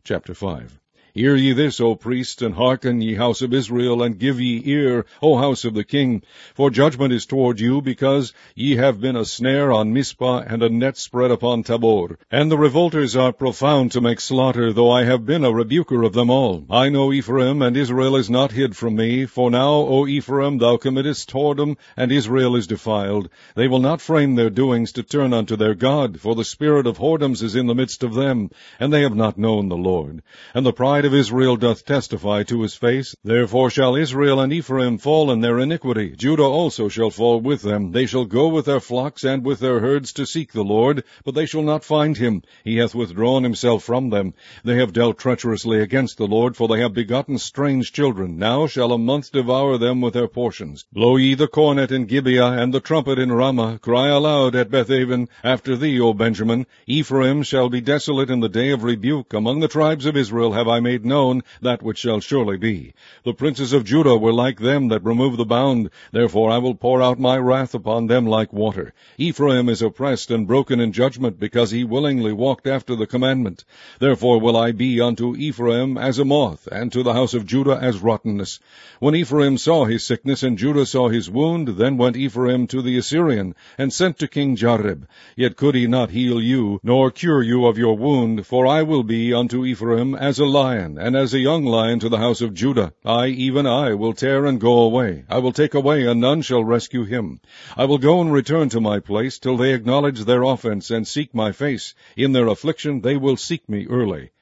Chapter 5. Hear ye this, O priests, and hearken, ye house of Israel, and give ye ear, O house of the king. For judgment is toward you, because ye have been a snare on Mizpah, and a net spread upon Tabor. And the revolters are profound to make slaughter, though I have been a rebuker of them all. I know Ephraim, and Israel is not hid from me. For now, O Ephraim, thou committest whoredom, and Israel is defiled. They will not frame their doings to turn unto their God, for the spirit of whoredoms is in the midst of them, and they have not known the Lord. And the pride of Israel doth testify to his face. Therefore shall Israel and Ephraim fall in their iniquity. Judah also shall fall with them. They shall go with their flocks and with their herds to seek the Lord, but they shall not find him. He hath withdrawn himself from them. They have dealt treacherously against the Lord, for they have begotten strange children. Now shall a month devour them with their portions. Blow ye the cornet in Gibeah, and the trumpet in Ramah. Cry aloud at Bethaven. After thee, O Benjamin. Ephraim shall be desolate in the day of rebuke. Among the tribes of Israel have I made known that which shall surely be. The princes of Judah were like them that remove the bound. Therefore I will pour out my wrath upon them like water. Ephraim is oppressed and broken in judgment, because he willingly walked after the commandment. Therefore will I be unto Ephraim as a moth, and to the house of Judah as rottenness. When Ephraim saw his sickness, and Judah saw his wound, then went Ephraim to the Assyrian, and sent to King Jareb. Yet could he not heal you, nor cure you of your wound, for I will be unto Ephraim as a lion, and as a young lion to the house of Judah. I, even I, will tear and go away. I will take away, and none shall rescue him. I will go and return to my place, till they acknowledge their offense, and seek my face. In their affliction they will seek me early.